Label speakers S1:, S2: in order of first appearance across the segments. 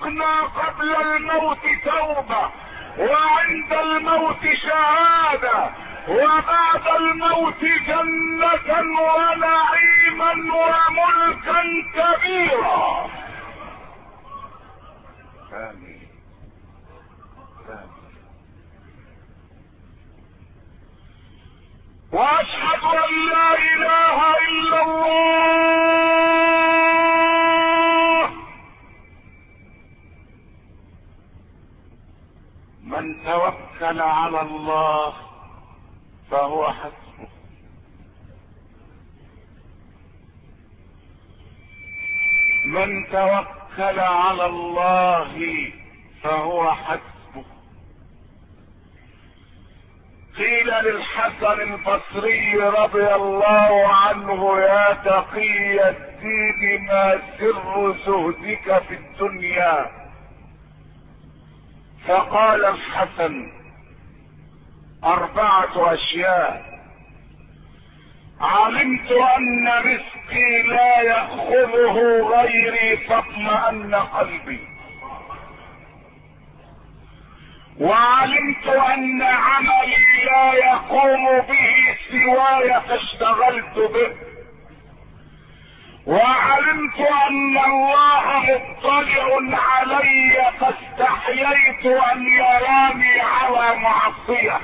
S1: خلقنا قبل الموت توبة، وعند الموت شهادة، وبعد الموت جنة ونعيما وملكا كبيرا. آمين آمين. واشهد ان لا اله الا الله. من توكل على الله فهو حسبه. من توكل على الله فهو حسبه. قيل للحسن البصري رضي الله عنه: يا تقي الدين ما سر زهدك في الدنيا؟ فقال الحسن: 4 أشياء. علمت ان رزقي لا يأخذه غيري فاطمأن قلبي، وعلمت ان عملي لا يقوم به سواي فاشتغلت به، وعلمت ان الله مطلع علي فاستحييت ان يراني على معصية،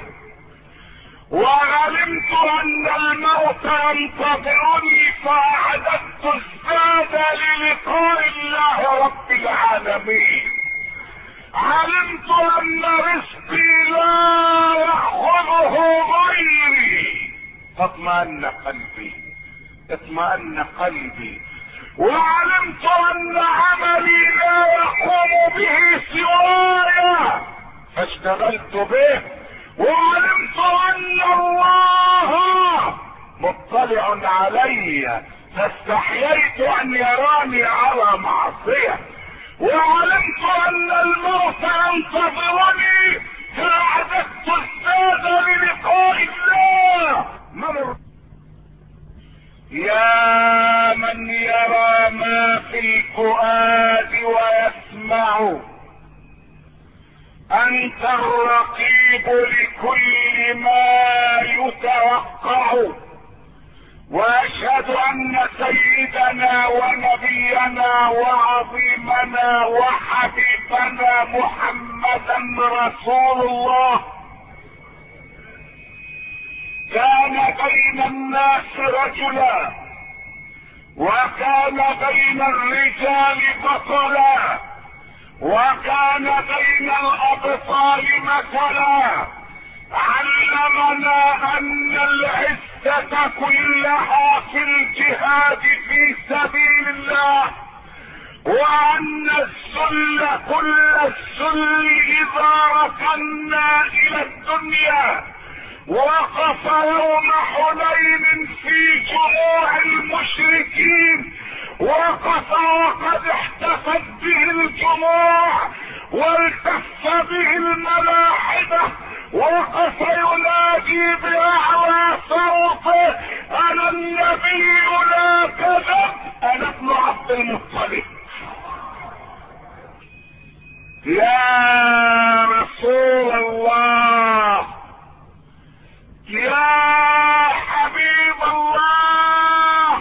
S1: وعلمت ان الموت ينتظرني فاعددت الزاد للقاء الله رب العالمين. علمت ان رزقي لا يأخذه غيري فاطمأن قلبي، اطمأن قلبي، وعلمت ان عملي لا يقوم به سواي فاشتغلت به، وعلمت ان الله مطلع علي فاستحييت ان يراني على معصية، وعلمت ان الموت ينتظرني فاعددت الزاد للقاء الله. يا من يرى ما في الفؤاد ويسمع، انت الرقيب لكل ما يتوقع، واشهد ان سيدنا ونبينا وعظيمنا وحبيبنا محمدا رسول الله كان بين الناس رجلا، وكان بين الرجال بطلا، وكان بين الابطال مثلا. علمنا ان العزة كلها في الجهاد في سبيل الله، وان الذل كل الذل اذا ركنا الى الدنيا. وقف يوم حنين في جموع المشركين، وقف وقد احتفت به الجموع والتف به الملاحدة، وقف ينادي باعلى صوته: انا النبي لا كذب، انا ابن عبد المطلب. يا رسول الله، يا حبيب الله،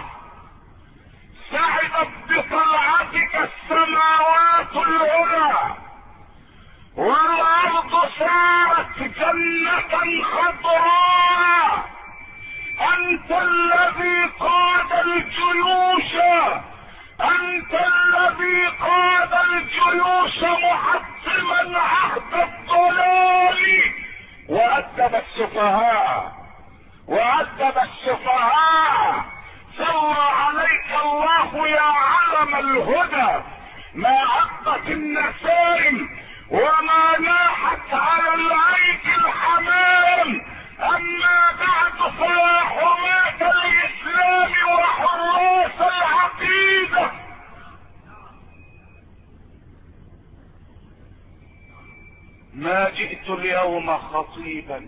S1: سعدت بطلعتك السماوات العلى، والارض صارت جنة خضراء. انت الذي قاد الجيوش، انت الذي قاد الجيوش محطما عهد الضلال، وأدب السفهاء، وأدب السفهاء. صلى عليك الله يا علم الهدى، ما عضت النسائم وما ناحت على العيك الحمام. أما بعد فيا حماة الإسلام وحراس العقيدة، ما جئت اليوم خطيبا،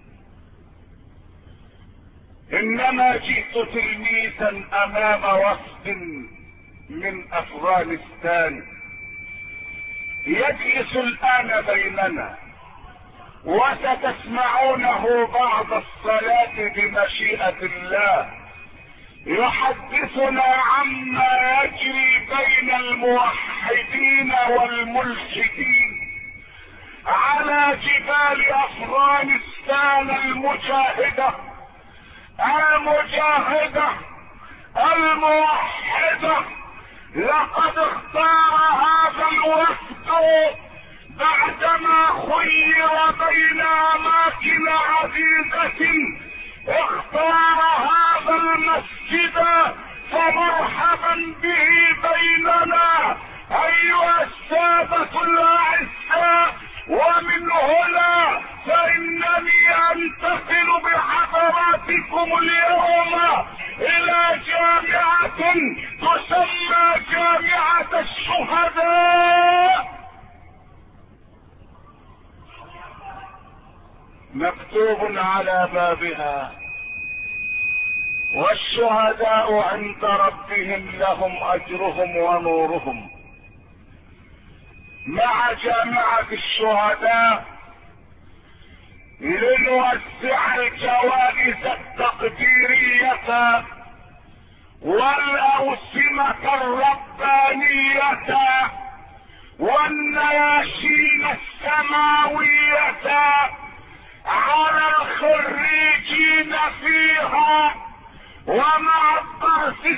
S1: انما جئت تلميذا امام وفد من افغانستان. يجلس الآن بيننا وستسمعونه بعد الصلاة بمشيئة الله، يحدثنا عما يجري بين الموحدين والملحدين على جبال أفغانستان المجاهدة الموحدة. لقد اختار هذا الوفد بعدما خير بين أماكن عديدة، اختار هذا المسجد، فمرحبا به بيننا أيها السادة الأعزاء. ومن هنا فإنني أنتقل بحضراتكم اليوم إلى جامعة تسمى جامعة الشهداء. مكتوب على بابها: والشهداء عند ربهم لهم أجرهم ونورهم. مع جامعة الشهداء لنوزع الجوائز التقديرية والأوسمة الربانية والنياشين السماوية على الخريجين فيها. ومع الدرس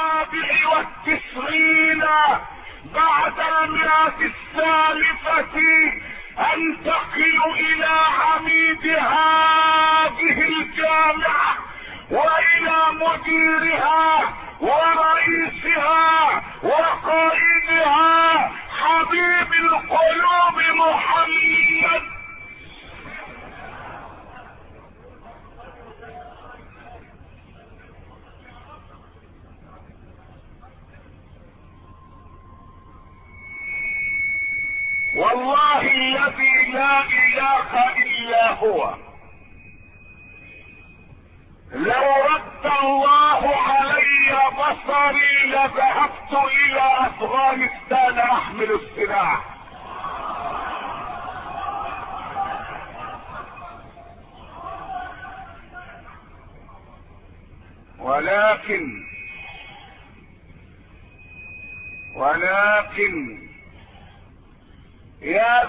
S1: 97 بعد 100 السالفة انتقل الى عميد هذه الجامعة والى مديرها ورئيسها وقائدها حبيب القلوب محمد. والله الذي لا اله الا هو، لو رد الله علي بصري لذهبت الى افغانستان احمل السلاح. ولكن يا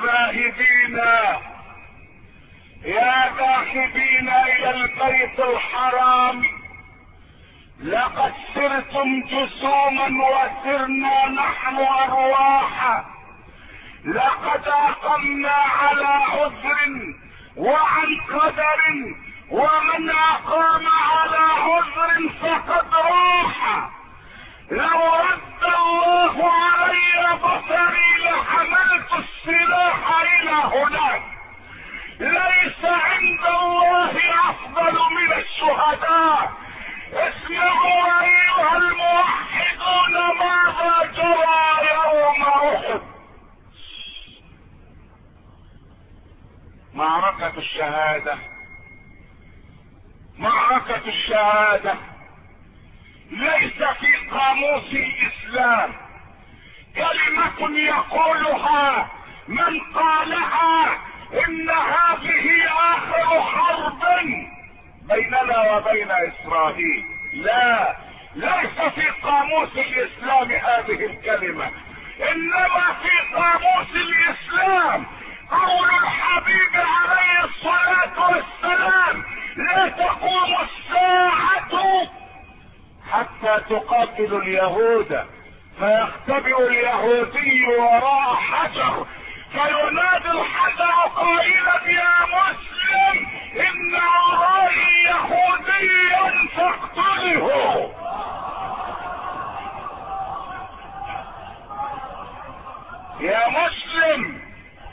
S1: ذاهبين الى البيت الحرام، لقد سرتم جسوما وسرنا نحن ارواحا. لقد اقمنا على عذر وعن قدر، ومن اقام على عذر فقد راح. لو رد الله علي بصري لحملت السلاح الى هناك. ليس عند الله افضل من الشهداء. اسمعوا ايها الموحدون ماذا جرى يوم احد. معركة الشهادة ليس في قاموس الاسلام كلمة يقولها من قالها ان هذه اخر حرب بيننا وبين اسرائيل. لا، ليس في قاموس الاسلام هذه الكلمة، انما في قاموس الاسلام قول الحبيب عليه الصلاة والسلام: لا تقوم الساعة حتى تقاتل اليهود، فيختبئ اليهودي وراء حجر، فينادي الحجر قائلا: يا مسلم ان ورائي يهوديا فاقتله. يا مسلم،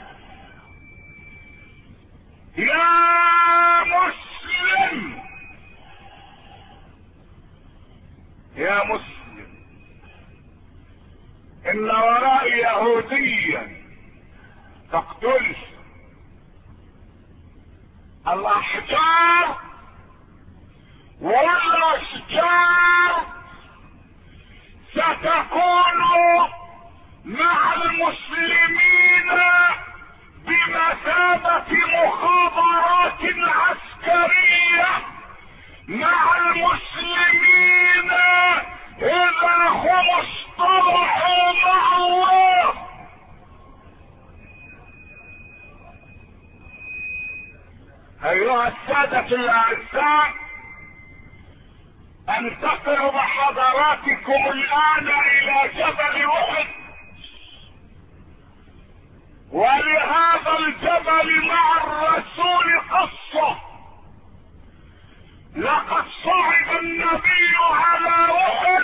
S1: يا مسلم، يا مسلم، ان ورائي يهوديا تقتل. الاحجار والاشجار ستكون مع المسلمين كتابة مخابرات عسكرية مع المسلمين اذا هم اصطلحوا مع الله. ايها السادة الاعزاء، انتقل بحضراتكم الان الى جبل احد، ولهذا الجبل مع الرسول قصة. لقد صعد النبي على احد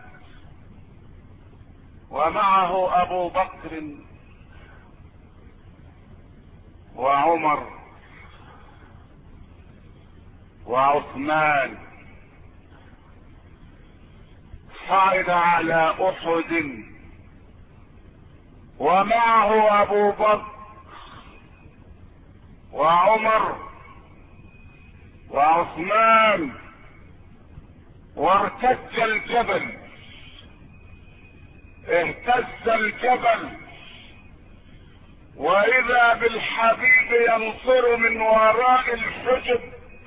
S1: ومعه ابو بكر وعمر وعثمان. صعد على احد ومعه ابو بكر وعمر وعثمان، وارتج الجبل، اهتز الجبل، واذا بالحبيب ينصر من وراء الحجب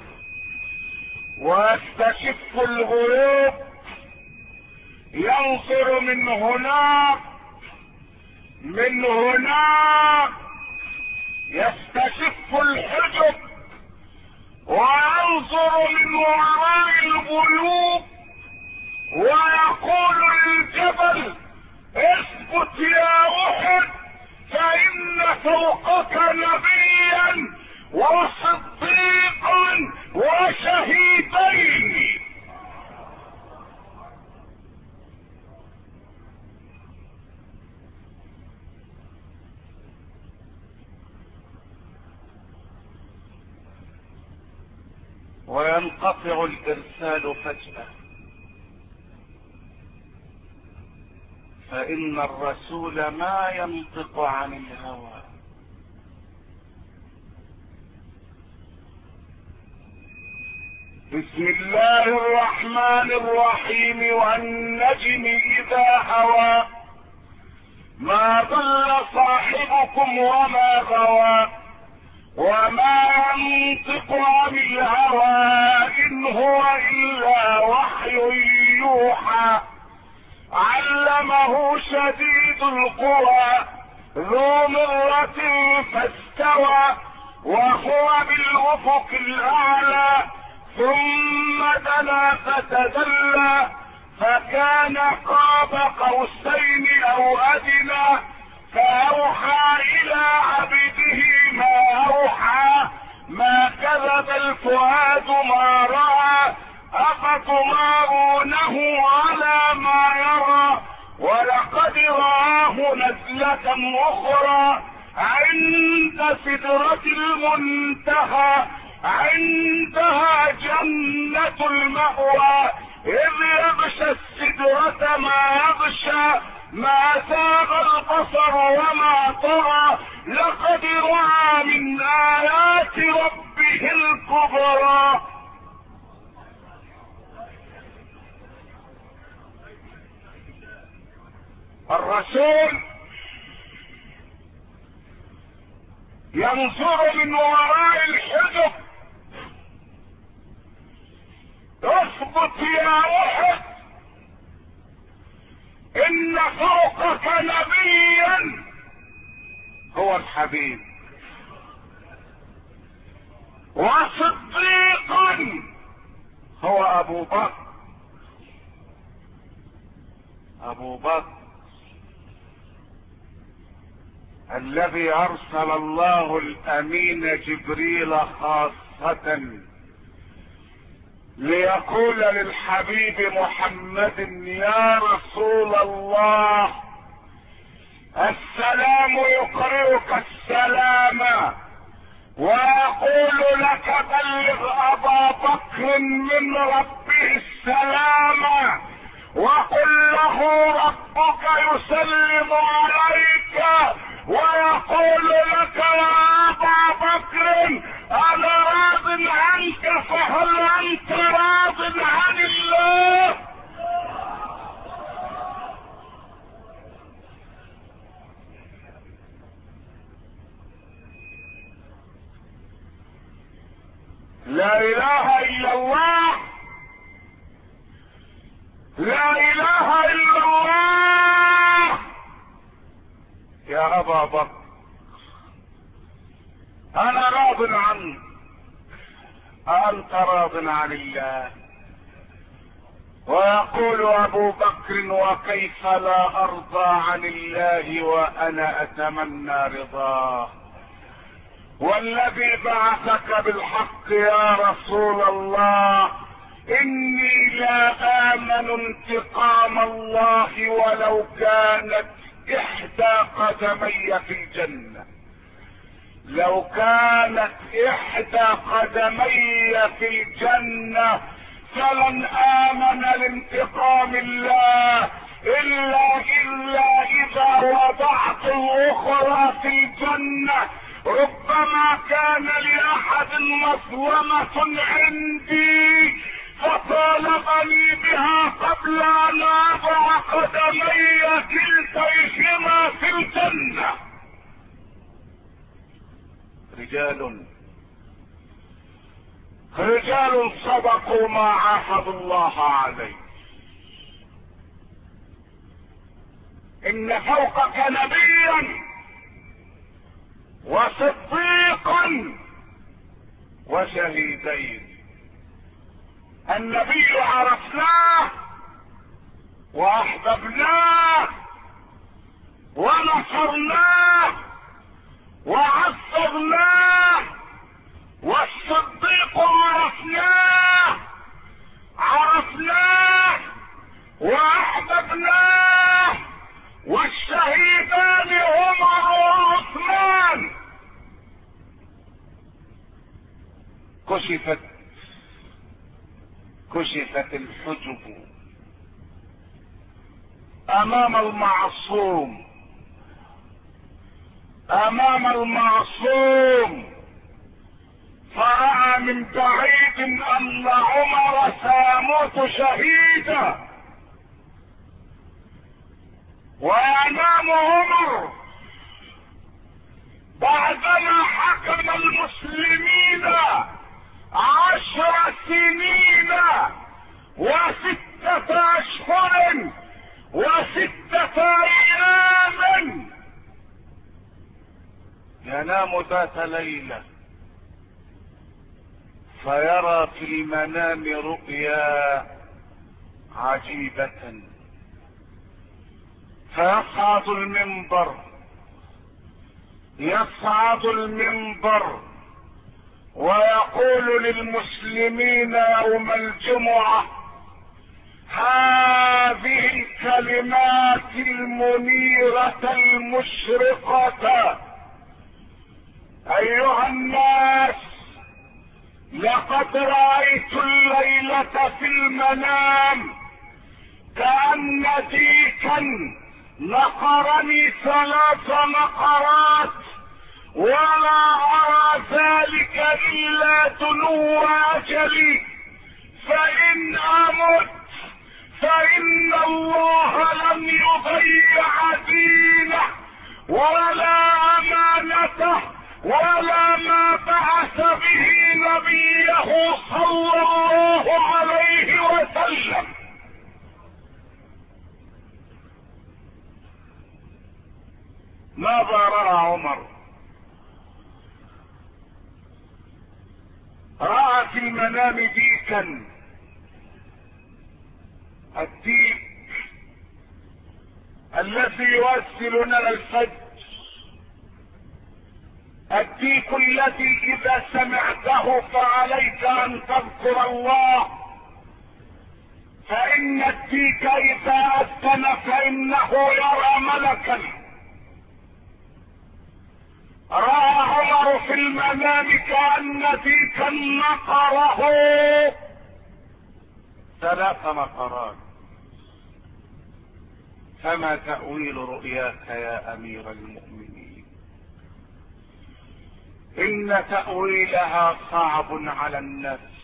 S1: ويستشف الغيوب، ينصر من هناك يستشف الحجب وينظر من وراء الغيوب ويقول للجبل اثبت يا احد، فان فوقك نبيا وصديقا وشهيدين. وينقطع الارسال فجأة، فان الرسول ما ينطق عن الهوى. بسم الله الرحمن الرحيم. والنجم اذا هوى ما ضل صاحبكم وما غوى وما ينطق عن الهوى ان هو الا وحي يوحى. علمه شديد القوى ذو مرة فاستوى وهو بالافق الاعلى ثم دنا فتدلى فكان قاب قوسين او ادنى فاوحى الى عبده ما اوحى ما كذب الفؤاد ما راى افتمارونه على ما يرى ولقد رآه نزلة اخرى عند سدرة المنتهى عندها جنة المأوى اذ يغشى السدرة ما يغشى ما زاغ البصر وما طغى لقد رأى من آيات ربه الكبرى. الرسول ينظر من وراء الحجب اثبت يا احد ان فوقك نبيا هو الحبيب وصديقا هو ابو بكر الذي ارسل الله الامين جبريل خاصة ليقول للحبيب محمد يا رسول الله السلام يقرئك السلام ويقول لك بلغ ابا بكر من ربه السلام وقل له ربك يسلم عليك ويقول لك يا ابا بكر انا راض عنك فهل انت راض عن الله؟ لا اله الا الله، لا اله الا الله. يا ابا بكر انا راض عنك، أنت راض عن الله. ويقول ابو بكر وكيف لا ارضى عن الله وانا اتمنى رضاه، والذي بعثك بالحق يا رسول الله اني لا امن انتقام الله ولو كانت احدى قدمي في الجنة، لو كانت احدى قدمي في الجنة فلن امن لانتقام الله الا اذا وضعت الاخرى في الجنة. ربما كان لاحد مظلمة عندي فطالبني بها قبل ان اضع قدمي كلتيهما في الجنة. رجال صدقوا ما عاهدوا الله عليه. ان فوقك نبيا وصديقا وشهيدين. النبي عرفناه واحببناه ونصرناه وعصرناه، والصديق عرفناه واحببناه، والشهيدان عمر وعثمان. كشفت الحجب امام المعصوم، فرأى من بعيد ان عمر سيموت شهيدا، وينام عمر بعدما حكم المسلمين 10 سنين و6 اشهر و6 ايام. ينام ذات ليلة فيرى في المنام رؤيا عجيبة، يصعد المنبر ويقول للمسلمين يوم الجمعة هذه الكلمات المنيرة المشرقة: ايها الناس، لقد رأيت الليلة في المنام كأن ديكا نقرني 3 نقرات، ولا أرى ذلك إلا دنو أجلي، فإن أمت فإن الله لم يضيع دينه ولا أمانته ولا ما بعث به نبيه صلى الله عليه وسلم. ماذا رأى عمر؟ رأى في المنام ديكا، الديك الذي يوصل لنا الفجر، الديك الذي اذا سمعته فعليك ان تذكر الله، فان الديك اذا اذن فانه يرى ملكا. رأى عمر في المنام كأن ديكا نقره 3 نقرات. فما تأويل رؤياك يا امير المؤمنين؟ ان تأويلها صعب على النفس،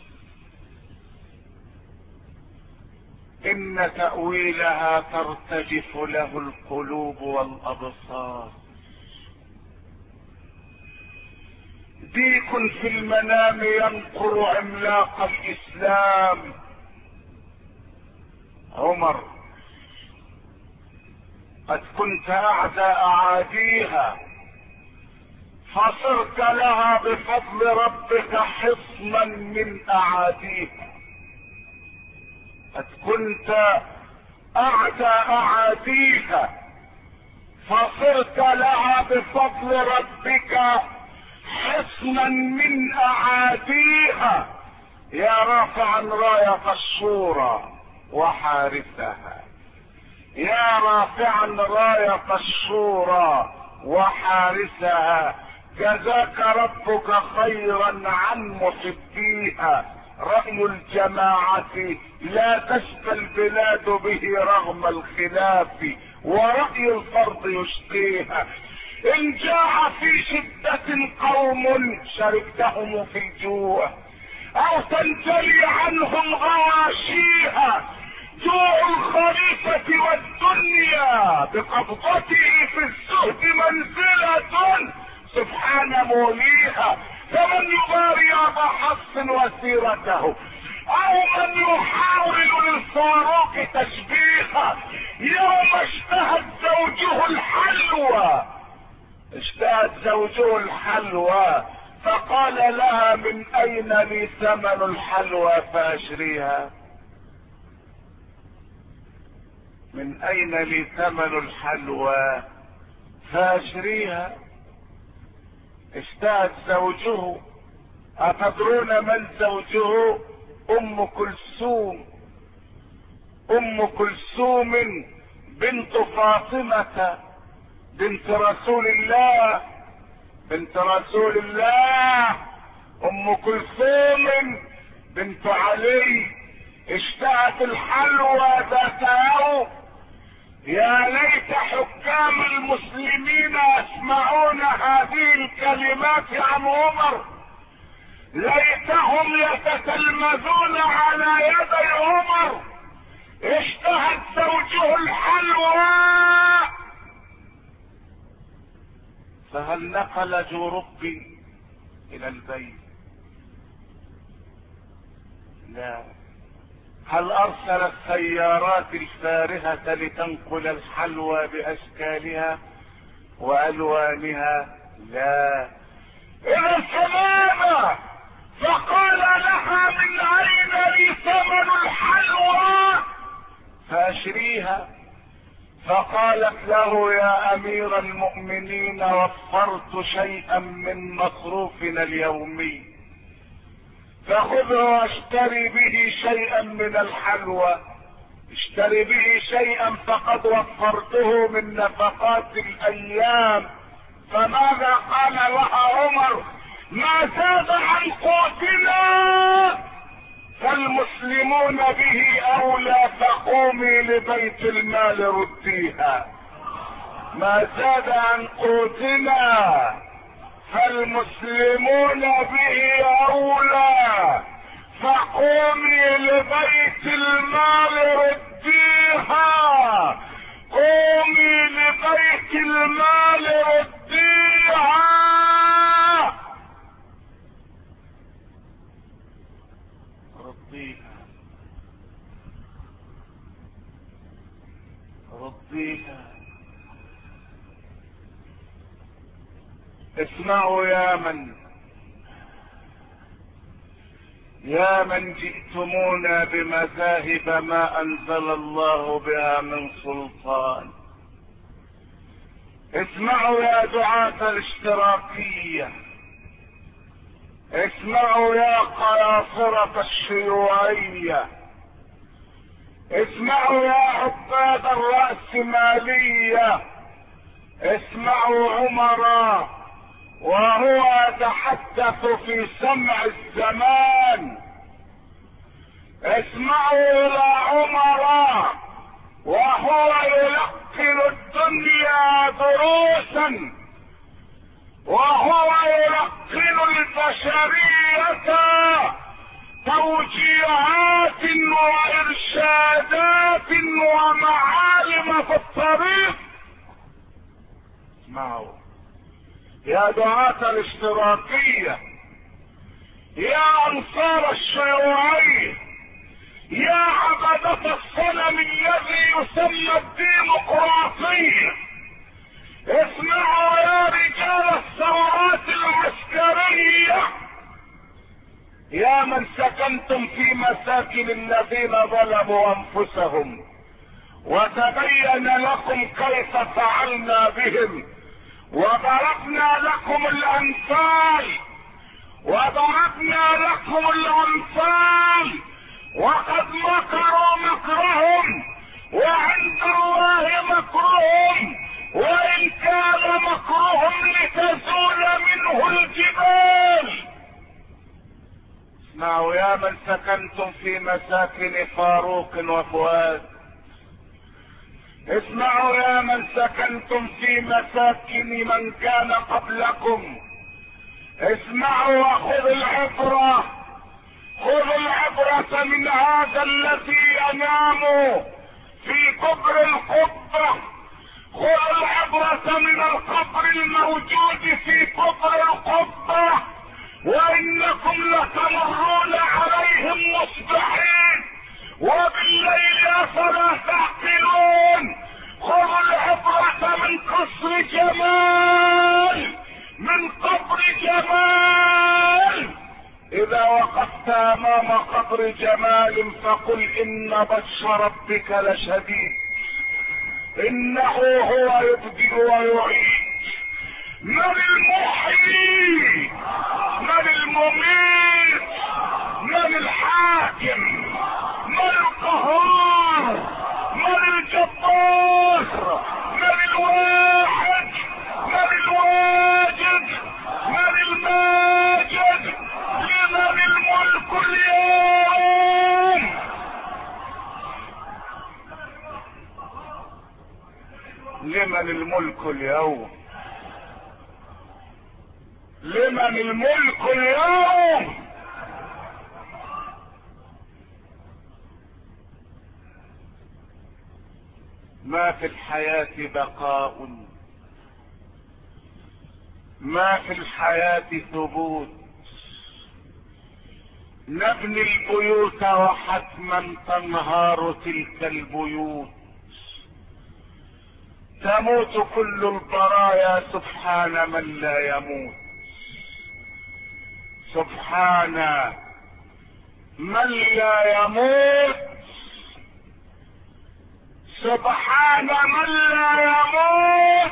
S1: ان تأويلها ترتجف له القلوب والابصار. ديك في المنام ينقر عملاق الاسلام. عمر قد كنت اعدى اعاديها فصرت لها بفضل ربك حصنا من اعاديها. قد كنت اعدى اعاديها فصرت لها بفضل ربك حصنا من اعاديها. يا رافعا راية الشورى وحارسها، يا رافعا راية الشورى وحارسها، جزاك ربك خيرا عن محبيها. رأي الجماعة لا تشفى البلاد به رغم الخلاف، ورأي الفرد يشقيها. إن جاع في شدة قوم شاركتهم في الجوع، أو تنجلي عنهم غواشيها. جوع الخليفة والدنيا بقبضته في الزهد منزلة سبحان موليها. فمن يباري أبا حفص وسيرته، أو من يحاول للفاروق تشبيها. يوم اشتهت زوجه الحلوى، اشتهت زوجه الحلوى فقال لها من أين لي ثمن الحلوى فأشريها؟ من أين لي ثمن الحلوى فأشريها؟ اشتهت زوجه. أتدرون من زوجه؟ أم كلثوم. أم كلثوم بنت فاطمة بنت رسول الله، بنت رسول الله. أم كلثوم بنت علي اشتهت الحلوى ذات يوم. يا ليت حكام المسلمين يسمعون هذه الكلمات عن عمر، ليتهم يتتلمذون على يدي عمر. اشتهت زوجه الحلوى فهل نقل جربي الى البيت؟ لا. هل ارسل السيارات الفارهة لتنقل الحلوى باشكالها والوانها؟ لا. الى الحمامة فقال لها من اين لي ثمن الحلوى فاشريها؟ فقالت له يا امير المؤمنين وفرت شيئا من مصروفنا اليومي، فخذه واشتري به شيئا من الحلوى. اشتري به شيئا فقد وفرته من نفقات الايام. فماذا قال لها عمر؟ ما زاد عن قوتنا فالمسلمون به اولى، فقومي لبيت المال رديها. ما زاد عن قوتنا فالمسلمون به اولى، فقومي لبيت المال رديها. قومي لبيت المال رديها. رديها. اسمعوا يا من جئتمونا بمذاهب ما انزل الله بها من سلطان. اسمعوا يا دعاة الاشتراكية، اسمعوا يا قياصرة الشيوعية، اسمعوا يا عباد الرأسمالية، اسمعوا عمر وهو يتحدث في سمع الزمان. اسمعوا الى عمر وهو يلقن الدنيا دروسا، وهو يلقن البشرية توجيهات وارشادات ومعالم في الطريق. اسمعوا يا دعاة الاشتراكية، يا انصار الشيوعية، يا عبدة الصنم الذي يسمى الديمقراطية، اسمعوا يا رجال الثورات العسكرية، يا من سكنتم في مساكن الذين ظلموا انفسهم وتبين لكم كيف فعلنا بهم، وضربنا لكم الامثال وقد مكروا مكرهم وعند الله مكرهم، وإن كان مكرهم لتزول منه الجبال. اسمعوا يا من سكنتم في مساكن فاروق وفؤاد، اسمعوا يا من سكنتم في مساكن من كان قبلكم، اسمعوا وخذوا العبرة، خذوا العبرة من هذا الذي ينام في قبر القبة، خذوا العبرة من القبر الموجود في قبر القبة، وإنكم لتمرون عليهم مصبحين وبالليل أفلا تعقلون. خذوا العبرة من قصر جمال، من قبر جمال. إذا وقفت أمام قبر جمال فقل إن بطش ربك لشديد، إنه هو يبدئ ويعيد. من المحيي، من المميت، من الحاكم، من القهار، من الجبار، من الواحد، من الواجد، من الماجد. لمن الملك اليوم؟ لمن الملك اليوم؟ لمن الملك اليوم؟ ما في الحياة بقاء، ما في الحياة ثبوت. نبني البيوت وحتما تنهار تلك البيوت، تموت كل البرايا سبحان من لا يموت، سبحان من لا يموت، سبحان من لا يموت.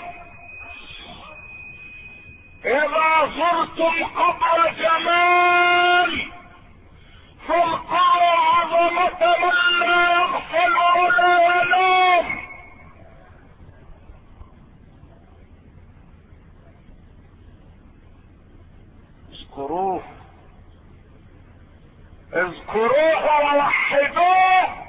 S1: إذا زرتم قبر جمال فالقوا عظمة من لا يغفل ولا ينام. اذكروه، اذكروه ووحدوه.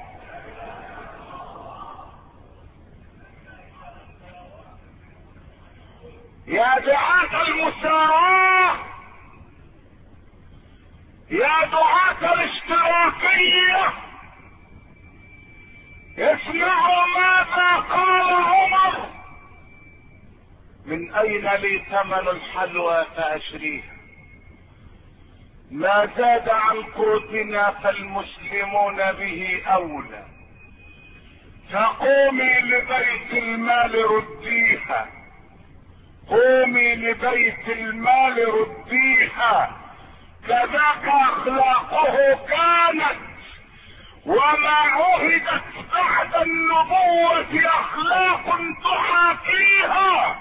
S1: يا دعاة المساواة، يا دعاة الاشتراكية، اسمعوا ماذا قال عمر: من اين لي ثمن الحلوى فاشريها؟ ما زاد عن قوتنا فالمسلمون به اولى، فقومي لبيت المال رديها، قومي لبيت المال رديها. كذاك اخلاقه كانت، وما عهدت بعد النبوة اخلاق تحاكيها.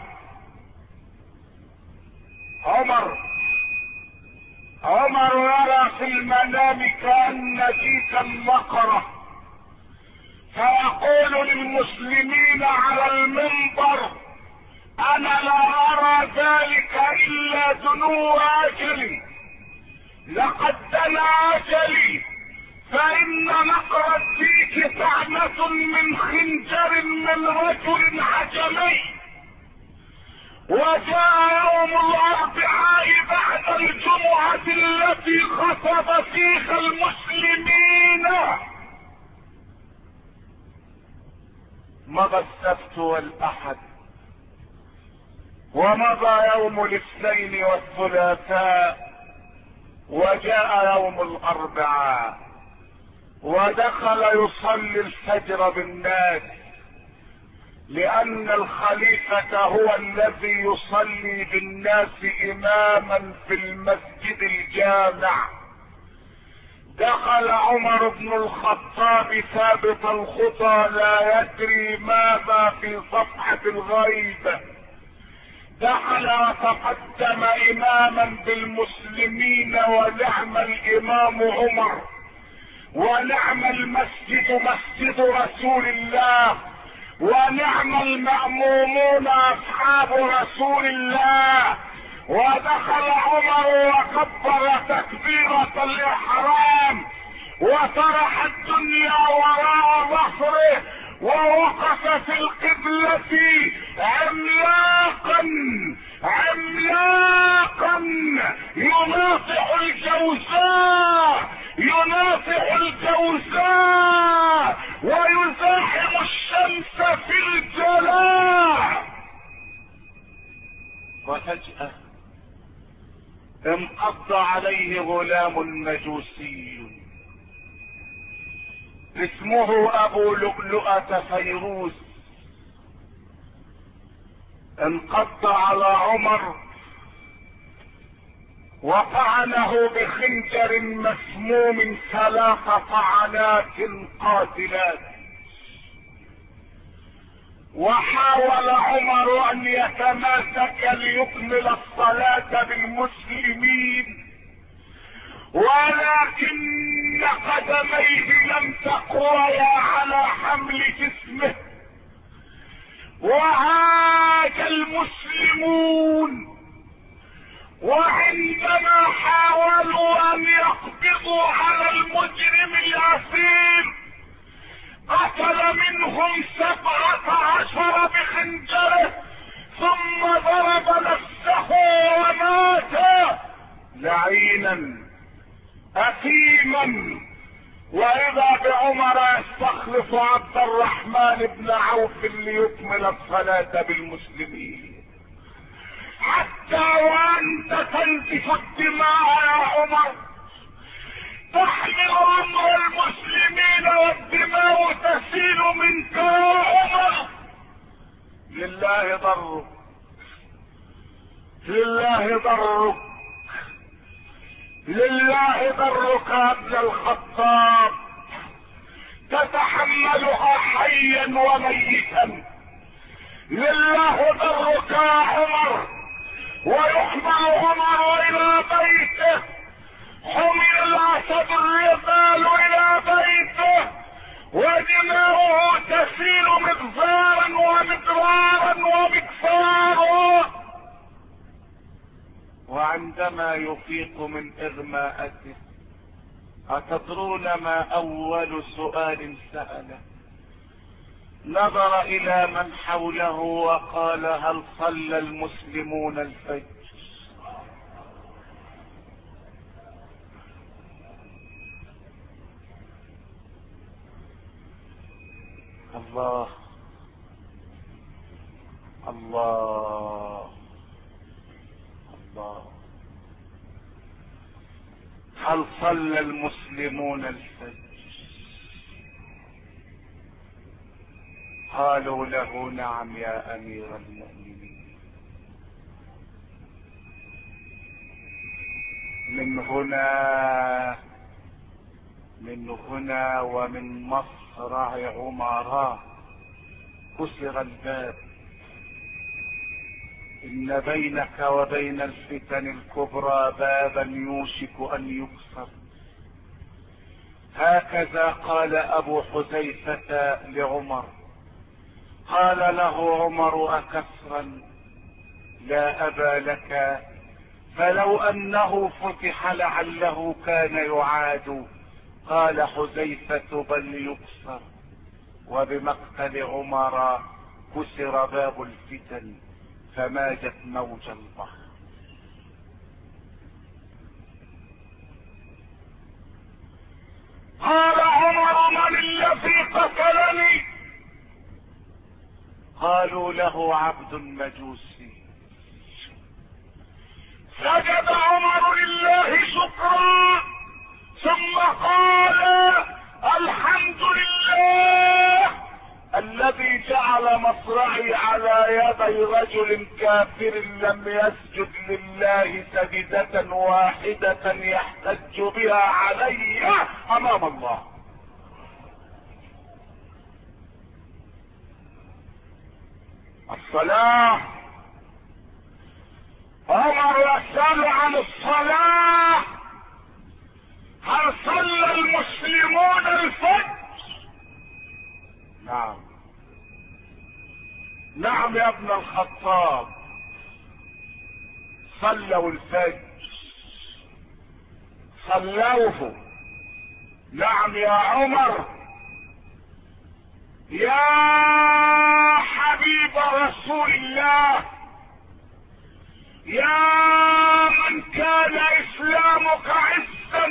S1: عمر يرى في المنام كأن جيك النقرة، فيقول للمسلمين على المنبر: انا لا ارى ذلك الا دنو اجلي، لقد دنا اجلي، فان نقر الديك طعنة من خنجر من رجل عجمي. وجاء يوم الاربعاء بعد الجمعة التي خطب فيها المسلمين، مضى السبت والاحد ومضى يوم الاثنين والثلاثاء، وجاء يوم الاربعاء، ودخل يصلي الفجر بالناس، لان الخليفة هو الذي يصلي بالناس اماما في المسجد الجامع. دخل عمر بن الخطاب ثابت الخطى لا يدري ماذا في صفحة الغيب، دخل وتقدم اماما بالمسلمين، ونعم الامام عمر، ونعم المسجد مسجد رسول الله، ونعم المأمومون اصحاب رسول الله. ودخل عمر وكبر تكبيرة الاحرام، وطرح الدنيا وراء ظهره، ووقف في القبلة عملاقا عملاقا يناصح الجوزاء، يناصح الجوزاء، ويزاحم الشمس في الجلاء. وفجأة انقض عليه غلام مجوسي اسمه ابو لؤلؤة فيروز، انقض على عمر وطعنه بخنجر مسموم 3 طعنات قاتلات. وحاول عمر ان يتماسك ليكمل الصلاة بالمسلمين، ولكن قدميه لم تقويا على حمل جسمه، وعاد المسلمون. وعندما حاولوا ان يقبضوا على المجرم العظيم، قتل منهم 17 بخنجره، ثم ضرب نفسه ومات لعينا اثيما. واذا بعمر يستخلف عبد الرحمن بن عوف ليكمل الصلاة بالمسلمين. حتى وانت تنزف الدماء يا عمر، تحمل امر المسلمين والدماء تسيل منك يا عمر. لله ضرك، لله ضرك، لله ضرك يا ابن الخطاب، تتحملها حيا وميتا. لله ضرك يا عمر. ويحمل عمر الى بيته، حمل الاسد الرجال الى بيته، ودماؤه تسيل مغفارا ومدرارا ومكفارا. وعندما يفيق من اغماءته، اتدرون ما اول سؤال سأله؟ نظر الى من حوله وقال: هل صلى المسلمون الفجر؟ الله الله الله. هل صلى المسلمون الفجر؟ قالوا له: نعم يا امير المؤمنين. من هنا ومن مصرع عمراء كسر الباب. ان بينك وبين الفتن الكبرى بابا يوشك ان يكسر. هكذا قال ابو حذيفة لعمر. قال له عمر: اكسرا؟ لا ابا لك، فلو انه فتح لعله كان يعاد. قال حذيفة: بل يكسر. وبمقتل عمر كسر باب الفتن، فماجت موج البحر. قال عمر: من الذي قتلني؟ قالوا له: عبد مجوسي. ثم قال الحمد لله الذي جعل مصرعي على يدي رجل كافر لم يسجد لله سجدة واحدة يحتج بها علي امام الله. الصلاة، عمر يسأل عن الصلاة، هل صلى المسلمون الفجر؟ نعم. نعم يا ابن الخطاب، صلوا الفجر، صلوه. نعم يا عمر. يا حبيب رسول الله، يا من كان اسلامك عزا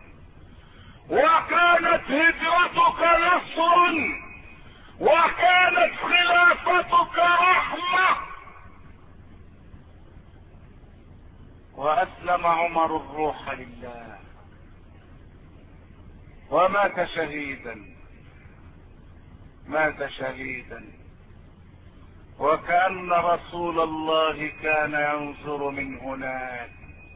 S1: وكانت هجرتك نصرا وكانت خلافتك رحمة، واسلم عمر الروح لله ومات شهيدا، مات شهيدا. وكأن رسول الله كان ينظر من هناك،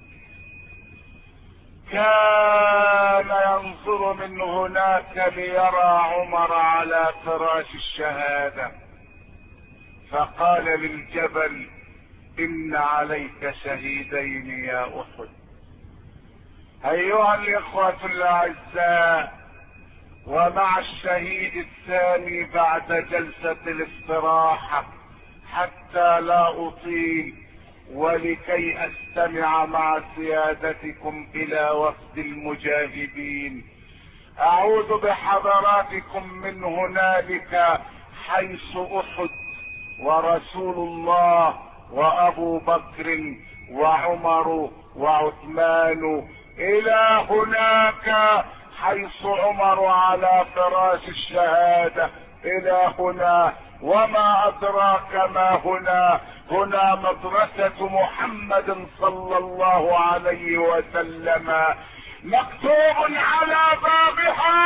S1: كان ينظر من هناك ليرى عمر على فراش الشهادة، فقال للجبل إن عليك شهيدين يا أحد. أيها الإخوة الأعزاء، ومع الشهيد الثاني بعد جلسة الاستراحة حتى لا أطيل ولكي أستمع مع سيادتكم إلى وفد المجاهدين، أعود بحضراتكم من هنالك حيث أحد ورسول الله وأبو بكر وعمر وعثمان، إلى هناك حيث عمر على فراش الشهادة، إلى هنا. وما أدراك ما هنا؟ هنا مدرسة محمد صلى الله عليه وسلم، مكتوب على بابها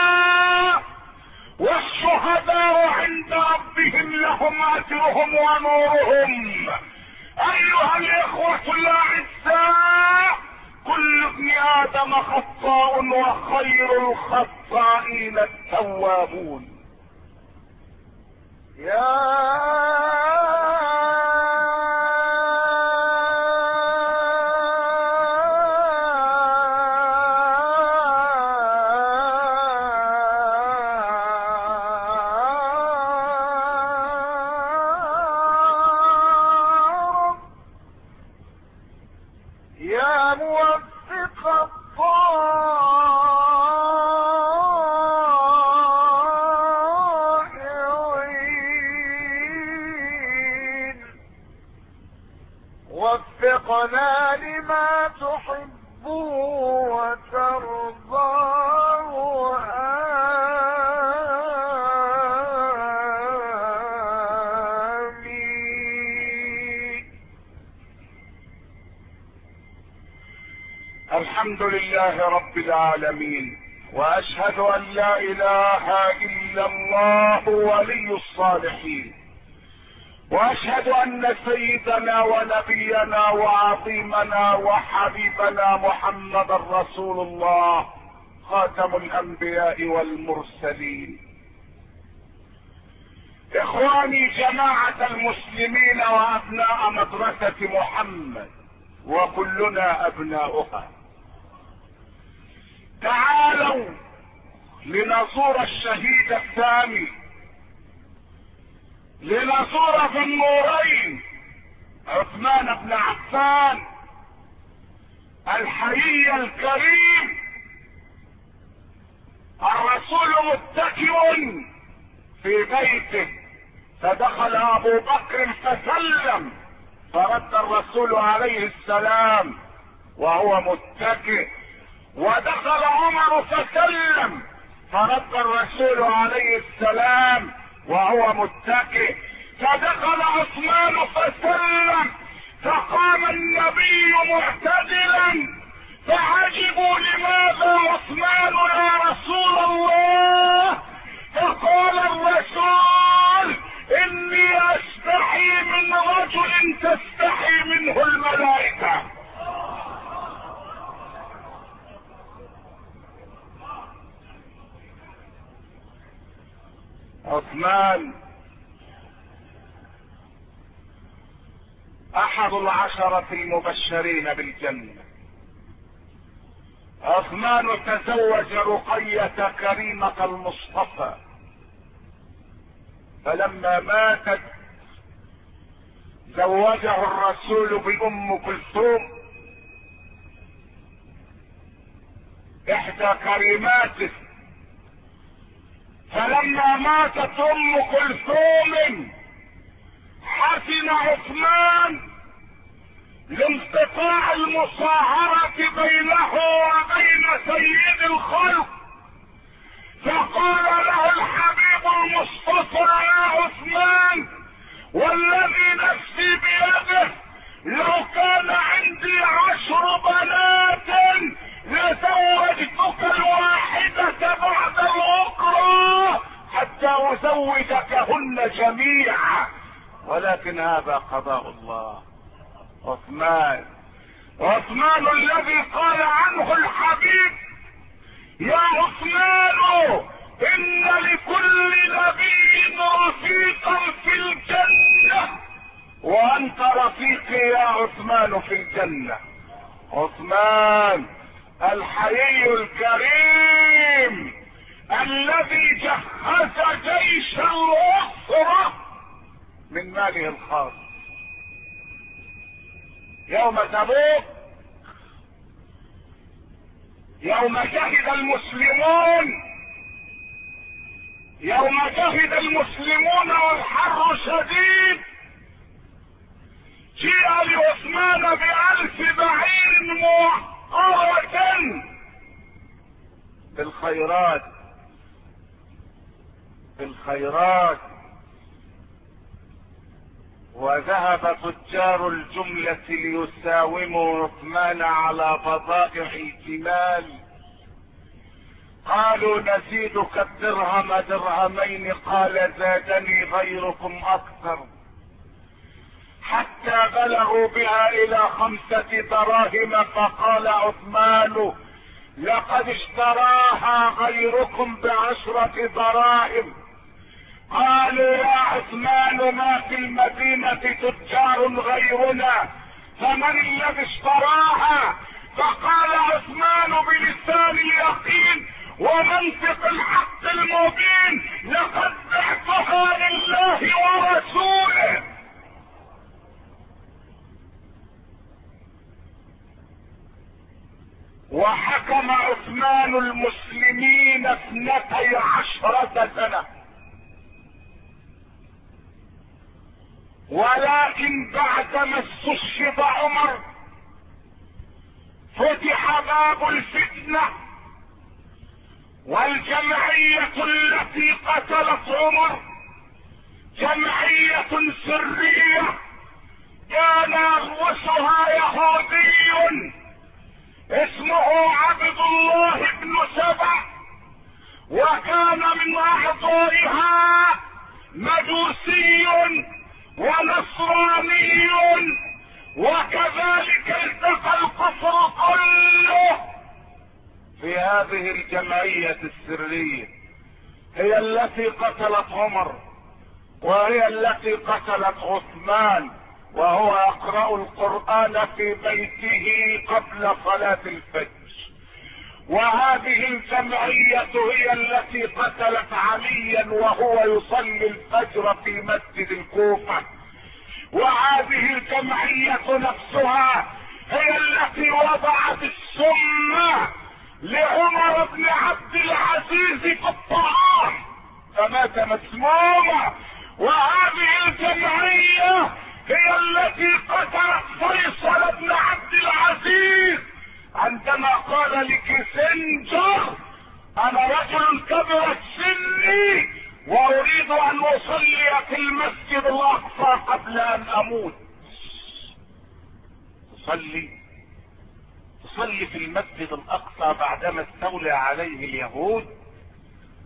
S1: والشهداء عند ربهم لهم أجرهم ونورهم. أيها الإخوة الأعزاء، كل ابن آدم خطاء وخير الخطائين التوابون. يا موفق الطائعين، وفقنا لما تحب وترضى، الحمد لله رب العالمين، واشهد ان لا اله الا الله ولي الصالحين، واشهد ان سيدنا ونبينا وعظيمنا وحبيبنا محمد رسول الله خاتم الانبياء والمرسلين. اخواني جماعة المسلمين وابناء مدرسة محمد وكلنا ابناؤها، تعالوا لنزور الشهيد الثاني، لنزور ذي النورين عثمان بن عفان الحيي الكريم. الرسول متكئ في بيته، فدخل ابو بكر فسلم، فرد الرسول عليه السلام وهو متكئ، ودخل عمر فسلم، فرد الرسول عليه السلام وهو متكئ، فدخل عثمان فسلم، فقام النبي معتدلا، فعجبوا لماذا منه الملائكة. عثمان احد العشرة المبشرين بالجنة. عثمان تزوج رقية كريمة المصطفى، فلما ماتت زوجه الرسول بأم كلثوم احدى كريماته. فلما ماتت ام كلثوم حزن عثمان لانقطاع المصاهرة بينه وبين سيد الخلق، فقال له الحبيب المصطفى يا عثمان والذي نفسي بيده لو كان عندي 10 بنات لزوجتك الواحدة بعد الأخرى حتى أزوجكهن جميعا، ولكن هذا قضاء الله. عثمان الذي قال عنه الحبيب يا عثمان إن لكل نبي رفيقا في الجنة وأنت رفيقي يا عثمان في الجنة. عثمان الحيي الكريم الذي جهز جيش الأسرة من ماله الخاص. يوم تبوك يوم جهد المسلمون والحر شديد، جيء لعثمان ب1000 بعير موقرة بالخيرات، وذهب تجار الجملة ليساوموا عثمان على بضائع الجمال. قالوا نزيدك الدرهم درهمين، قال زادني غيركم اكثر، حتى بلغوا بها الى 5 دراهم. فقال عثمان لقد اشتراها غيركم ب10 دراهم. قالوا يا عثمان ما في المدينة تجار غيرنا، فمن الذي اشتراها؟ فقال عثمان بلسان اليقين ومنطق الحق المبين لقد بعتها لله ورسوله. وحكم عثمان المسلمين 12 سنة، ولكن بعدما استشهد عمر فتح باب الفتنة، والجمعية التي قتلت عمر جمعية سرية كان يرأسها يهودي اسمه عبد الله بن سبع، وكان من اعضائها مجوسي ونصراني، وكذلك التقى الكفر كله في هذه الجمعية السرية. هي التي قتلت عمر، وهي التي قتلت عثمان وهو يقرأ القرآن في بيته قبل صلاة الفجر. وهذه الجمعية هي التي قتلت عليا وهو يصلي الفجر في مسجد الكوفة. وهذه الجمعية نفسها هي التي وضعت السم لعمر بن عبد العزيز في الطعام فمات مسموما. وهذه الجمعية هي التي قتلت فيصل بن عبد العزيز عندما قال لكيسنجر انا رجل كبرت سني واريد ان اصلي في المسجد الاقصى قبل ان اموت. تصلي في المسجد الاقصى بعدما استولى عليه اليهود؟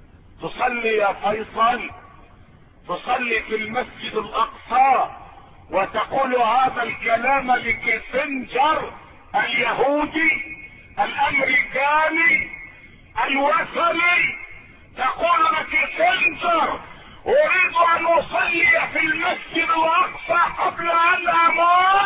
S1: تصلي يا فيصل، تصلي في المسجد الاقصى وتقول هذا الكلام لكيسنجر اليهودي الامريكاني الوثني، تقول لكيسنجر اريد ان اصلي في المسجد الاقصى قبل ان اموت.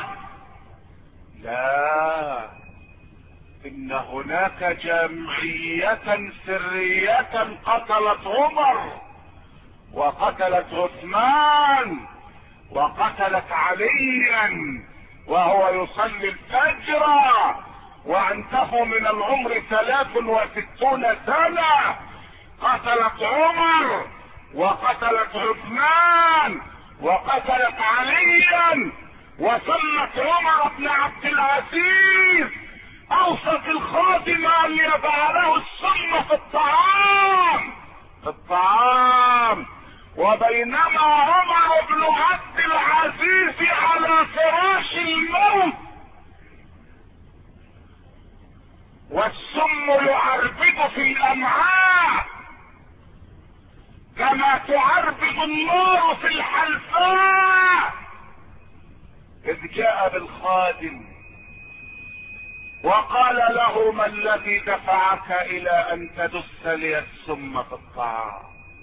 S1: لا، ان هناك جمعية سرية قتلت عمر وقتلت عثمان وقتلت عليا وهو يصلي الفجر وعنده من العمر 63 سنة. قتلت عمر وقتلت عثمان وقتلت عليا، وسمت عمر بن عبد العزيز اوصت الخادم ان يضع له السم في الطعام، وبينما عمر بن عبد العزيز على فراش الموت والسم يعربد في الامعاء كما تعربد النار في الحلفاء، اذ جاء بالخادم وقال له: ما الذي دفعك الى ان تدس لي السم في الطعام؟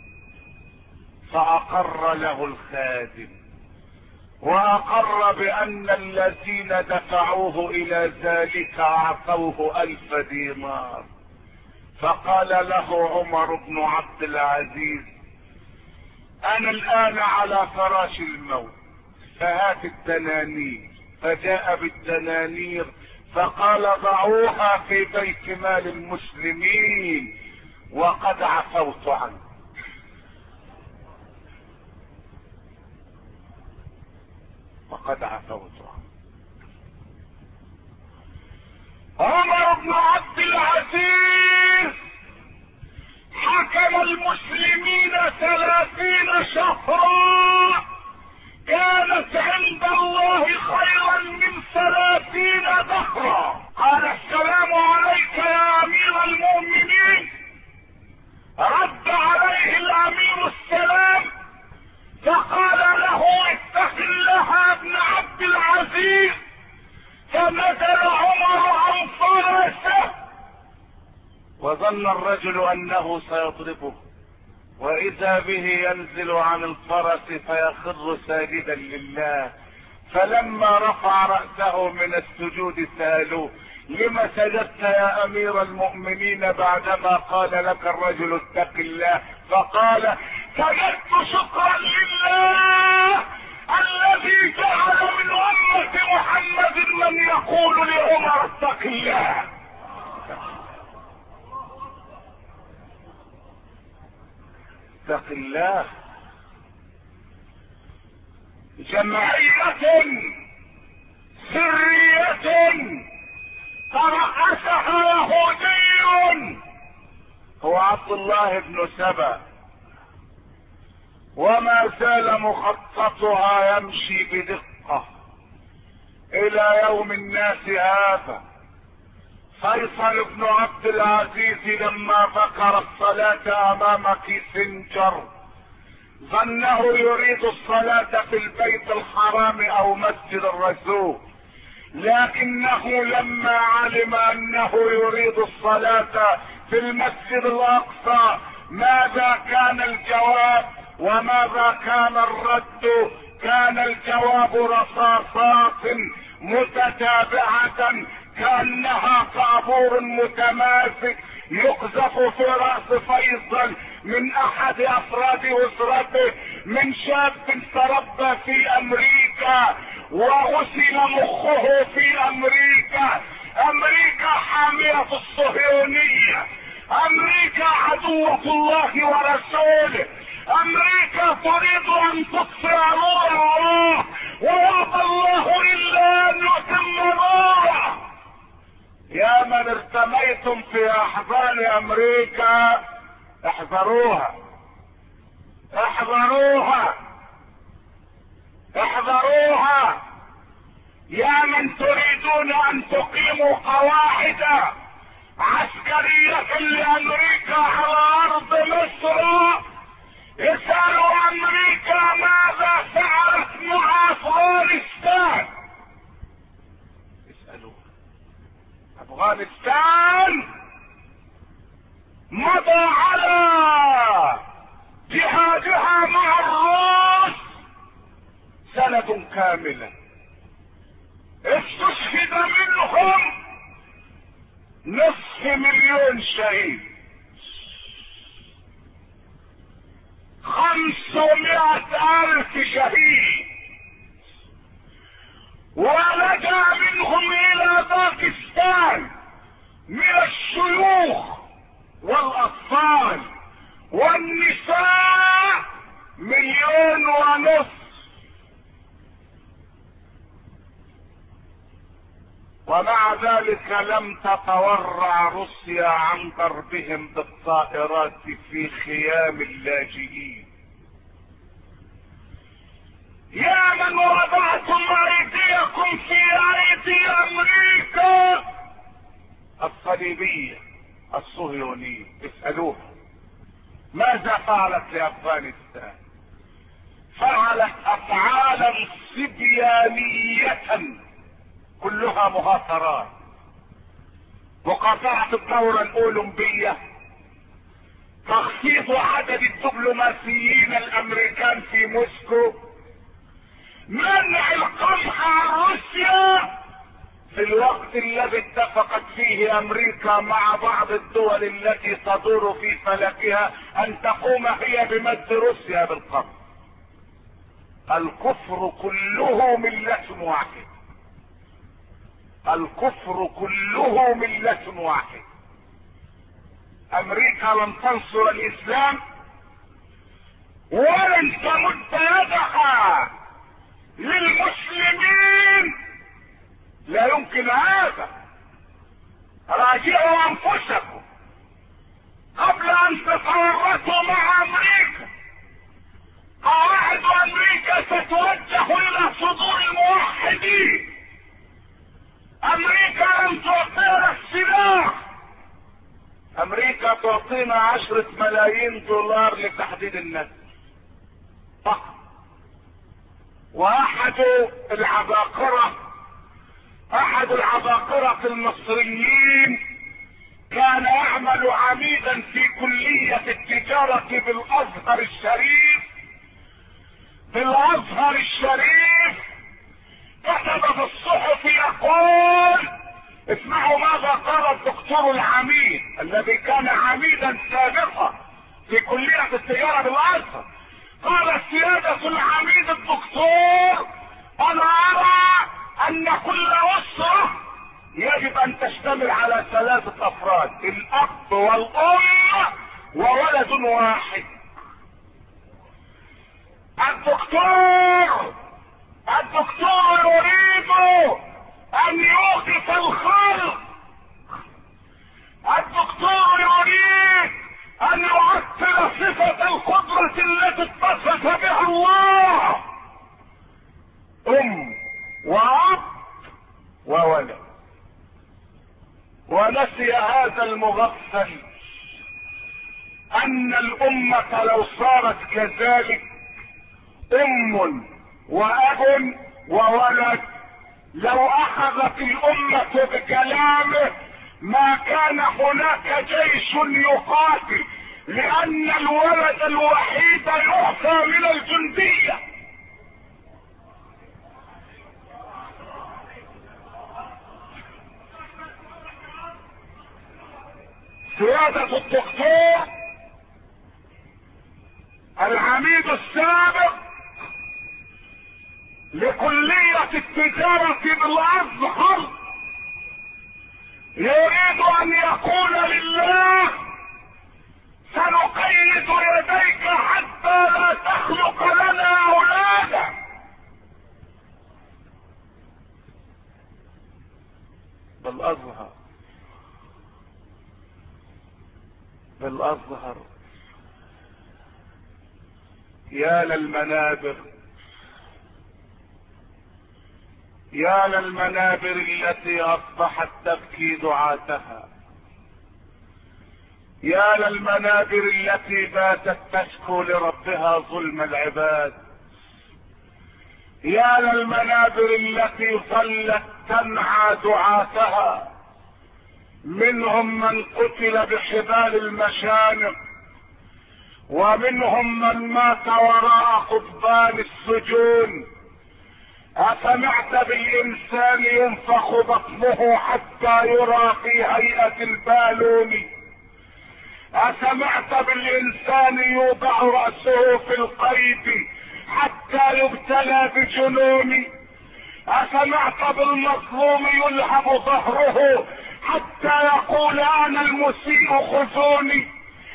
S1: فاقر له الخادم واقر بان الذين دفعوه الى ذلك اعطوه 1000 دينار. فقال له عمر بن عبد العزيز: انا الان على فراش الموت، فهات الدنانير. فجاء بالدنانير فقال: ضعوها في بيت مال المسلمين وقد عفوت عنه. عمر بن عبد العزيز حكم المسلمين 30 شهرا كانت عند الله خيرا من 30 دهرا. قال: السلام عليك يا امير المؤمنين. رد عليه الامير السلام فقال له: اتق الله يا ابن عبد العزيز. فنزل عمر عن فرسه وظن الرجل انه سيضربه، واذا به ينزل عن الفرس فيخر ساجدا لله. فلما رفع رأسه من السجود سألوه: لما سجدت يا امير المؤمنين بعدما قال لك الرجل اتق الله؟ فقال: سجدت شكرا لله الذي جعل من امة محمد من يقول لعمر اتق الله. اتق الله. جمعية سرية ترأسها يهودي هو عبد الله بن سبأ، وما زال مخططها يمشي بدقة الى يوم الناس هذا. فيصل بن عبد العزيز لما ذكر الصلاة امام كيسنجر ظنه يريد الصلاة في البيت الحرام او مسجد الرسول، لكنه لما علم انه يريد الصلاة في المسجد الاقصى ماذا كان الجواب وماذا كان الرد؟ كان الجواب رصاصات متتابعة كأنها طابور متماسك يقذف في رأس فيصل من احد افراد اسرته، من شاب تربى في امريكا وغسل مخه في امريكا. امريكا حامية الصهيونية، امريكا عدوة الله ورسوله، امريكا تريد ان تطفئ نور الله ويأبى الله الا ان يتم نوره. يا من ارتميتم في احضان امريكا احذروها احذروها احذروها. يا من تريدون ان تقيموا قواعد عسكرية لامريكا على ارض مصر، اسألوا امريكا ماذا فعلت مع افغانستان. اسألوه. افغانستان مضى على جهادها مع الروس سنة كاملة، استشهد منهم 500,000 شهيد، 500,000 شهيد، ولجأ منهم الى باكستان من الشيوخ والاطفال والنساء 1,500,000. ومع ذلك لم تتورع روسيا عن ضربهم بالطائرات في خيام اللاجئين. يا من وضعتم ايديكم في ايدي امريكا الصليبية الصهيونية، اسألوها ماذا فعلت لافغانستان؟ فعلت افعالا صبيانية كلها مهاترات. مقاطعة الدورة الاولمبية، تخفيض عدد الدبلوماسيين الامريكان في موسكو، منع القمح عن روسيا في الوقت الذي اتفقت فيه امريكا مع بعض الدول التي تدور في فلكها ان تقوم هي بمد روسيا بالقمح. الكفر كله ملة واحد، الكفر كله ملة واحد. امريكا لن تنصر الاسلام ولن تمد يدها للمسلمين، لا يمكن هذا. راجعوا انفسكم قبل ان تتورطوا مع امريكا. قواعد امريكا ستوجه الى صدور الموحدين. امريكا لم تعطينا السلاح، امريكا تعطينا 10 ملايين دولار لتحديد النسل فقط. واحد العباقرة المصريين كان يعمل عميدا في كلية التجارة بالازهر الشريف، كتب في الصحف يقول، اسمعوا ماذا قال الدكتور العميد الذي كان عميدا سابقا في كلية التجارة بالازهر. قال سيادة العميد الدكتور: انا ارى ان كل اسرة يجب ان تشتمل على 3 افراد، الاب والام وولد واحد. الدكتور يريد ان يوقف الخلق. الدكتور يريد ان يعطل صفة القدرة التي اتصف بها الله، ام واب وولد. ونسي هذا المغفل ان الامة لو صارت كذلك، ام واب وولد، لو اخذت الامة بكلامه ما كان هناك جيش يقاتل، لان الولد الوحيد يعفى من الجندية. سيادة الدكتور العميد السابق لكلية التجارة بالازهر يريد ان يقول لله: سنقيد يديك حتى لا تخلق لنا اولادا. بالازهر يا للمنابر، يا للمنابر التي اصبحت تبكي دعاتها، يا للمنابر التي باتت تشكو لربها ظلم العباد، يا للمنابر التي ظلت تنعى دعاتها، منهم من قتل بحبال المشانق، ومنهم من مات وراء قضبان السجون. أسمعت بالإنسان ينفخ بطنه حتى يرى في هيئة البالون؟ أسمعت بالإنسان يوضع رأسه في القيد حتى يبتلى بجنون؟ أسمعت بالمظلوم يلهب ظهره حتى يقول أنا المسيء خذوني؟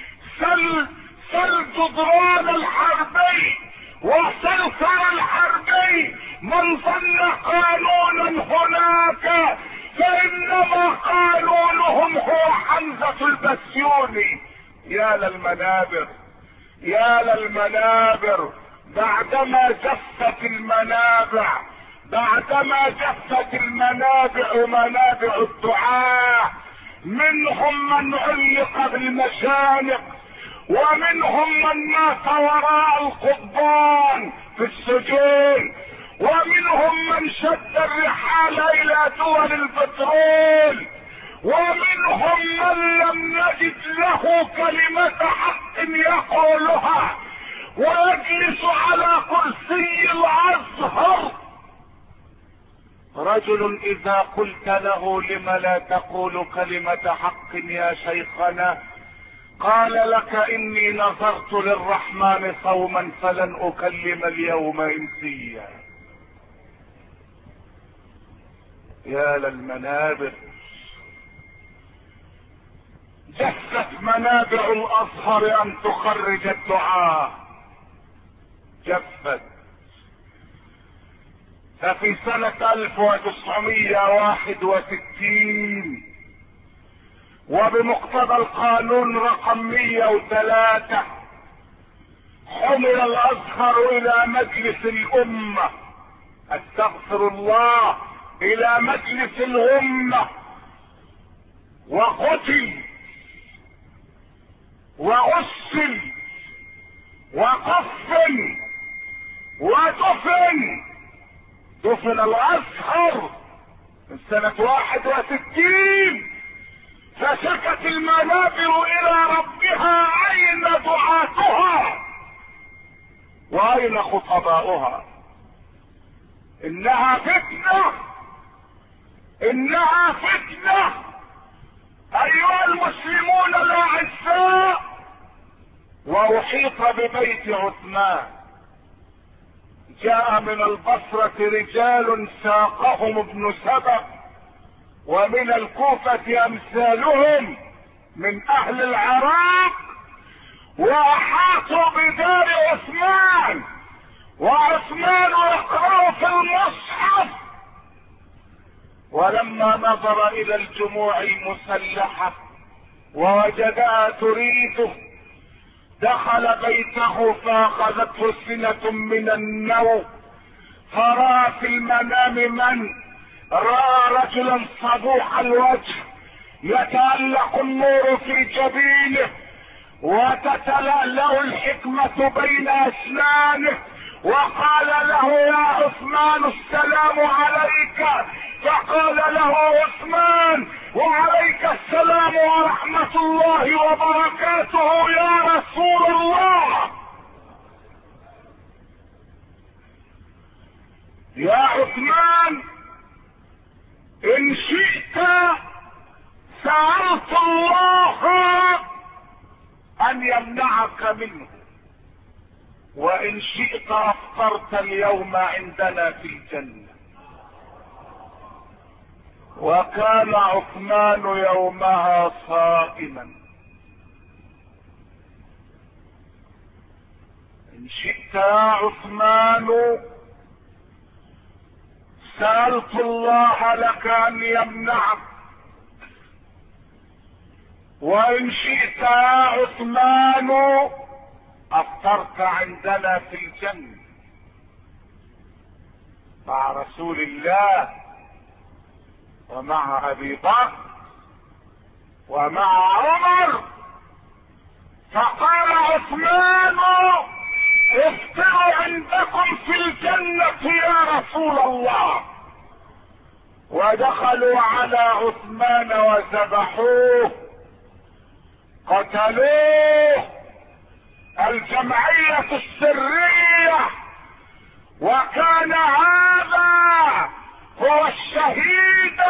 S1: سل جدران الحربي وسل ثرى الحربي، من ظن قانونا هناك فإنما قانونهم هو حمزة البسيوني. يا للمنابر، يا للمنابر، بعدما جفت المنابع، بعدما جفت المنابع منابع الدعاء، منهم من علق بالمشانق، ومنهم من مات وراء القضبان في السجون، ومنهم من شد الرحال الى دول البترول، ومنهم من لم يجد له كلمة حق يقولها ويجلس على كرسي الازهر. رجل اذا قلت له لم لا تقول كلمة حق يا شيخنا، قال لك اني نظرت للرحمن صوما فلن اكلم اليوم انسيا. يا للمنابر، جفت منابع الازهر ان تخرج الدعاء، جفت. ففي سنة 1961 وبمقتضى القانون رقم 103 حمل الازهر الى مجلس الامة، استغفر الله، الى مجلس الامة، وقتل وغسل وقفل ودفن. دفن الازهر من سنة 61. فشكت المنابر الى ربها اين دعاتها واين خطباؤها؟ انها فتنة، انها فتنة ايها المسلمون الاعزاء. واحيط ببيت عثمان، جاء من البصرة رجال ساقهم ابن سبأ، ومن الكوفة امثالهم من اهل العراق، واحاطوا بدار عثمان، وعثمان يقرأ في المصحف. ولما نظر الى الجموع المسلحة ووجدها تريده، دخل بيته فاخذته سنة من النوم، فرأى في المنام من رأى رجلا صبوح الوجه يتألق النور في جبينه وتتلألأ الحكمة بين أسنانه، وقال له يا عثمان السلام عليك. فقال له عثمان وعليك السلام ورحمة الله وبركاته يا رسول الله. يا عثمان ان شئت سألت الله ان يمنعك منه، وان شئت افطرت اليوم عندنا في الجنة. وكان عثمان يومها صائما. ان شئت يا عثمان سألت الله لك ان يمنعك، وان شئت يا عثمان افطرت عندنا في الجنة مع رسول الله ومع ابي بكر ومع عمر. فقال عثمان افطروا عندكم في الجنة يا رسول الله. ودخلوا على عثمان وذبحوه، قتلوه الجمعية السرية. وكان هذا هو الشهيد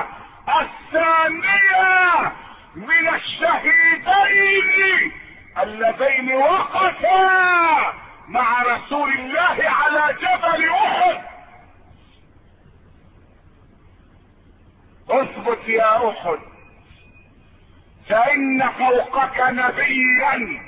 S1: الثانية من الشهيدين اللذين وقفا مع رسول الله على جبل احد. اثبت يا احد، فان فوقك نبيا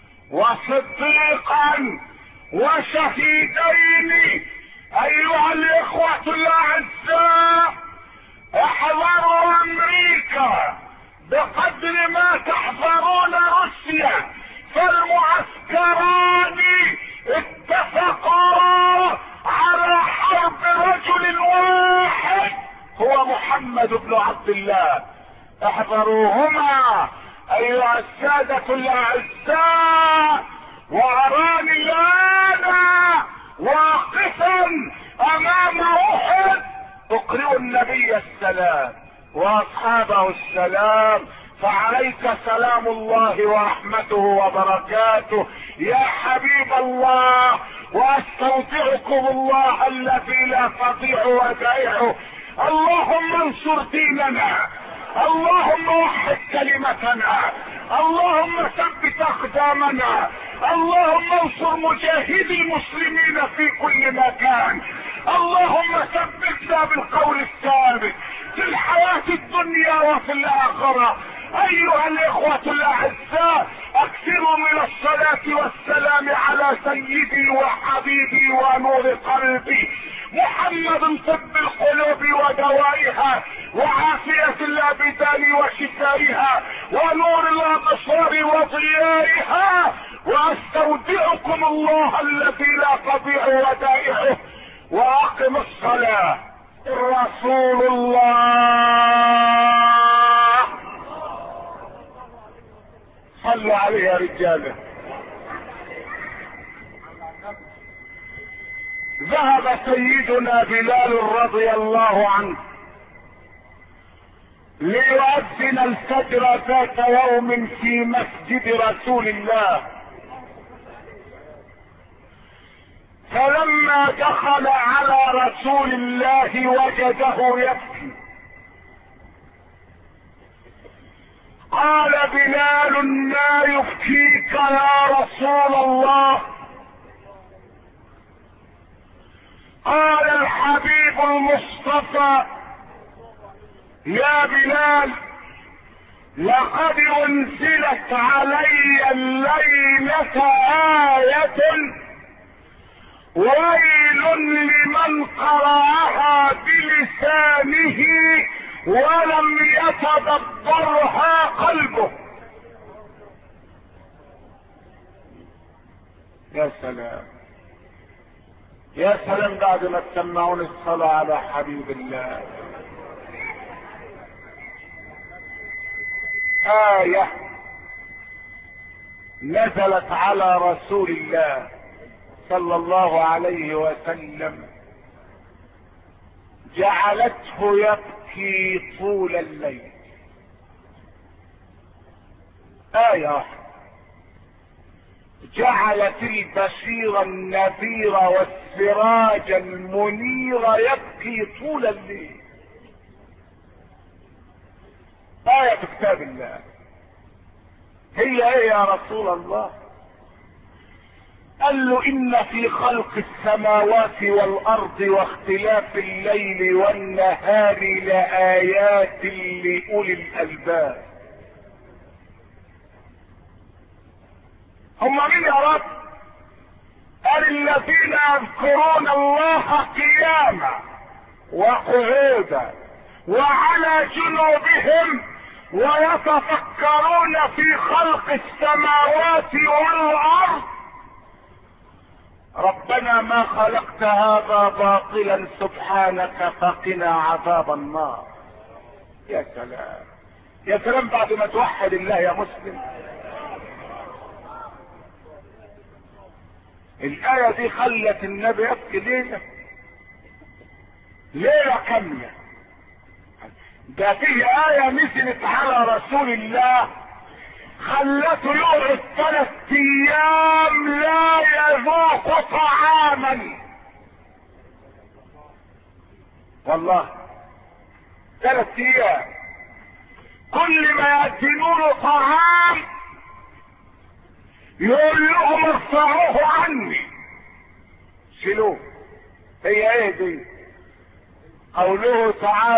S1: وصديقا وشهيدين. ايها الاخوة الاعزاء، احذروا امريكا بقدر ما تحذرون روسيا، فالمعسكران اتفقا على حرب رجل واحد هو محمد بن عبد الله. احذروهما ايها السادة الاعزاء. واراني الان واقفا امام احد اقرئ النبي السلام واصحابه السلام، فعليك سلام الله ورحمته وبركاته يا حبيب الله. واستودعكم الله الذي لا تضيع ودائعه. اللهم انصر ديننا، اللهم وحد كلمتنا، اللهم ثبت اقدامنا، اللهم انصر مجاهدي المسلمين في كل مكان، اللهم ثبتنا بالقول الثابت في الحياة الدنيا وفي الاخرة. ايها الاخوة الاعزاء، اكثروا من الصلاة والسلام على سيدي وحبيبي ونور قلبي محمد، طب القلوب ودوائها وعافية الابدان وشفائها ونور الابصار وضيائها. واستودعكم الله الذي لا تضيع ودائعه. واقم الصلاة. رسول الله صلوا عليه يا رجاله. ذهب سيدنا بلال رضي الله عنه ليؤذن الفجر ذات يوم في مسجد رسول الله، فلما دخل على رسول الله وجده يبكي. قال بلال: ما يبكيك يا رسول الله؟ قال الحبيب المصطفى: يا بلال، لقد انزلت علي الليلة آية ويل لمن قرأها بلسانه ولم يتدبرها قلبه. يا سلام يا سلام، بعد ما تسمعون الصلاة على حبيب الله. آية نزلت على رسول الله صلى الله عليه وسلم جعلته يبكي طول الليل. آية جعلت البشير النذير والسراج المنير يبكي طول الليل. آية في كتاب الله. هي ايه يا رسول الله؟ قال له: ان في خلق السماوات والارض واختلاف الليل والنهار لآيات لأولي الألباب. هم مين يا رب؟ قال: الذين يذكرون الله قياما وقعودا وعلى جنوبهم ويتفكرون في خلق السماوات والارض ربنا ما خلقت هذا باطلا سبحانك فقنا عذاب النار. يا سلام يا سلام، بعد ما توحد الله يا مسلم. الآية دي خلت النبي يبكي ليلة كاملة. ده فيه آية نزلت على رسول الله خلته يقعد 3 أيام لا يذوق طعاما. والله 3 أيام كل ما يقدموا له طعام يقول لهم ارفعوه عني، شيلوه. هي ايه دي؟ قوله تعالى